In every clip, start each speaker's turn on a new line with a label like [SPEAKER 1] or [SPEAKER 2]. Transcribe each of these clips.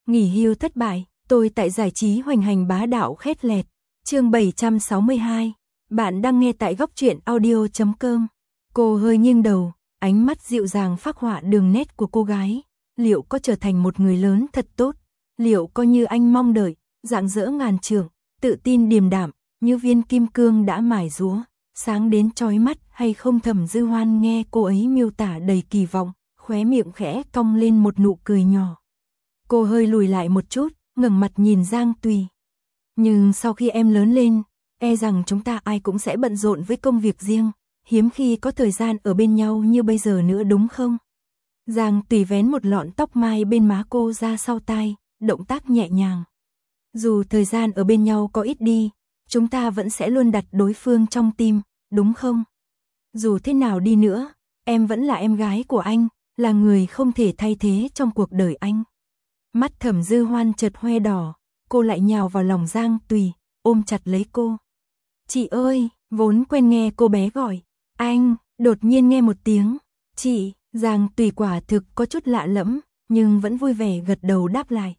[SPEAKER 1] Nghỉ hưu thất bại, tôi tại giải trí hoành hành bá đạo khét lẹt. Chương 762. Bạn đang nghe tại góc truyện audio.com. Cô hơi nghiêng đầu, ánh mắt dịu dàng phác họa đường nét của cô gái. Liệu có trở thành một người lớn thật tốt? Liệu có như anh mong đợi, rạng rỡ ngàn trượng, tự tin điềm đạm, như viên kim cương đã mài rũa, sáng đến chói mắt hay không? Thẩm Dư Hoan nghe cô ấy miêu tả đầy kỳ vọng, khóe miệng khẽ cong lên một nụ cười nhỏ. Cô hơi lùi lại một chút, ngẩng mặt nhìn Giang Tùy. Nhưng sau khi em lớn lên, e rằng chúng ta ai cũng sẽ bận rộn với công việc riêng, hiếm khi có thời gian ở bên nhau như bây giờ nữa đúng không? Giang Tùy vén một lọn tóc mai bên má cô ra sau tai, động tác nhẹ nhàng. Dù thời gian ở bên nhau có ít đi, chúng ta vẫn sẽ luôn đặt đối phương trong tim, đúng không? Dù thế nào đi nữa, em vẫn là em gái của anh, là người không thể thay thế trong cuộc đời anh. Mắt Thẩm Dư Hoan chợt hoe đỏ, cô lại nhào vào lòng Giang Tùy, ôm chặt lấy cô. Chị ơi, vốn quen nghe cô bé gọi anh, đột nhiên nghe một tiếng chị. Giang Tùy quả thực có chút lạ lẫm, nhưng vẫn vui vẻ gật đầu đáp lại.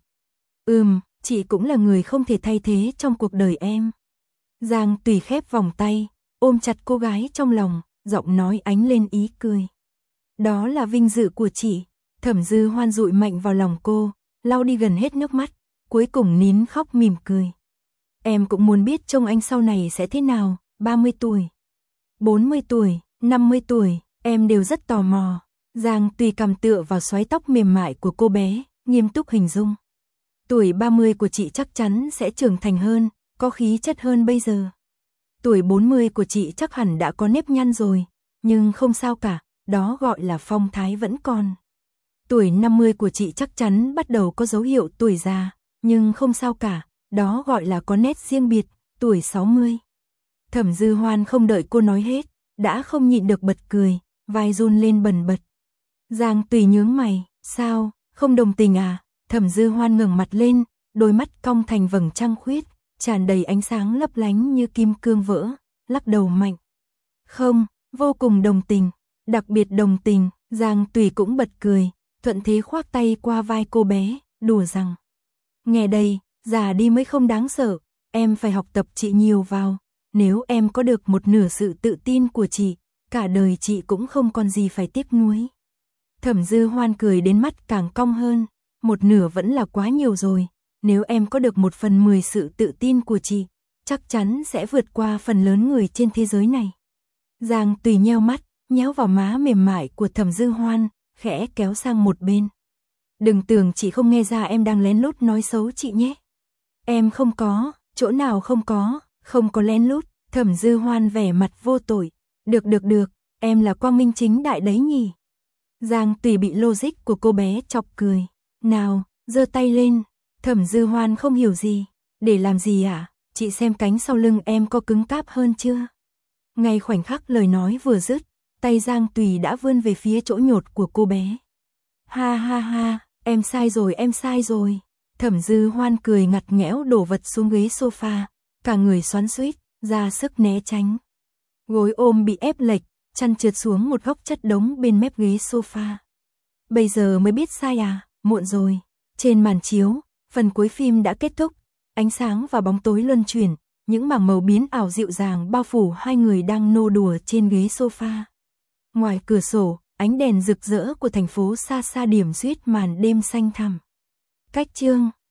[SPEAKER 1] Chị cũng là người không thể thay thế trong cuộc đời em. Giang Tùy khép vòng tay, ôm chặt cô gái trong lòng, giọng nói ánh lên ý cười. Đó là vinh dự của chị. Thẩm Dư Hoan dụi mạnh vào lòng cô, lau đi gần hết nước mắt, cuối cùng nín khóc mỉm cười. Em cũng muốn biết trông anh sau này sẽ thế nào, 30 tuổi, 40 tuổi, 50 tuổi, em đều rất tò mò. Giang Tùy cầm tựa vào xoáy tóc mềm mại của cô bé, nghiêm túc hình dung. Tuổi 30 của chị chắc chắn sẽ trưởng thành hơn, có khí chất hơn bây giờ. Tuổi 40 của chị chắc hẳn đã có nếp nhăn rồi, nhưng không sao cả, đó gọi là phong thái vẫn còn. Tuổi 50 của chị chắc chắn bắt đầu có dấu hiệu tuổi già, nhưng không sao cả, đó gọi là có nét riêng biệt. Tuổi 60. Thẩm Dư Hoan không đợi cô nói hết, đã không nhịn được bật cười, vai run lên bần bật. Giang Tùy nhướng mày, sao, không đồng tình à? Thẩm Dư Hoan ngẩng mặt lên, đôi mắt cong thành vầng trăng khuyết, tràn đầy ánh sáng lấp lánh như kim cương vỡ, lắc đầu mạnh. Không, vô cùng đồng tình, đặc biệt đồng tình. Giang Tùy cũng bật cười, thuận thế khoác tay qua vai cô bé, đùa rằng. Nghe đây, già đi mới không đáng sợ, em phải học tập chị nhiều vào. Nếu em có được một nửa sự tự tin của chị, cả đời chị cũng không còn gì phải tiếc nuối. Thẩm Dư Hoan cười đến mắt càng cong hơn, một nửa vẫn là quá nhiều rồi, nếu em có được 1/10 sự tự tin của chị, chắc chắn sẽ vượt qua phần lớn người trên thế giới này. Giang Tùy nheo mắt, nhéo vào má mềm mại của Thẩm Dư Hoan, khẽ kéo sang một bên. Đừng tưởng chị không nghe ra em đang lén lút nói xấu chị nhé. Em không có, chỗ nào không có lén lút. Thẩm Dư Hoan vẻ mặt vô tội. Được, em là quang minh chính đại đấy nhỉ. Giang Tùy bị logic của cô bé chọc cười. Nào, giơ tay lên. Thẩm Dư Hoan không hiểu gì. Để làm gì ạ? Chị xem cánh sau lưng em có cứng cáp hơn chưa? Ngay khoảnh khắc lời nói vừa dứt, tay Giang Tùy đã vươn về phía chỗ nhột của cô bé. Ha, em sai rồi. Thẩm Dư Hoan cười ngặt nghẽo đổ vật xuống ghế sofa, cả người xoắn xuýt, ra sức né tránh. Gối ôm bị ép lệch, chăn trượt xuống một góc chất đống bên mép ghế sofa. Bây giờ mới biết sai à, muộn rồi. Trên màn chiếu, phần cuối phim đã kết thúc, ánh sáng và bóng tối luân chuyển, những mảng màu biến ảo dịu dàng bao phủ hai người đang nô đùa trên ghế sofa. Ngoài cửa sổ, ánh đèn rực rỡ của thành phố xa xa điểm xuyết màn đêm xanh thẳm. Cách chương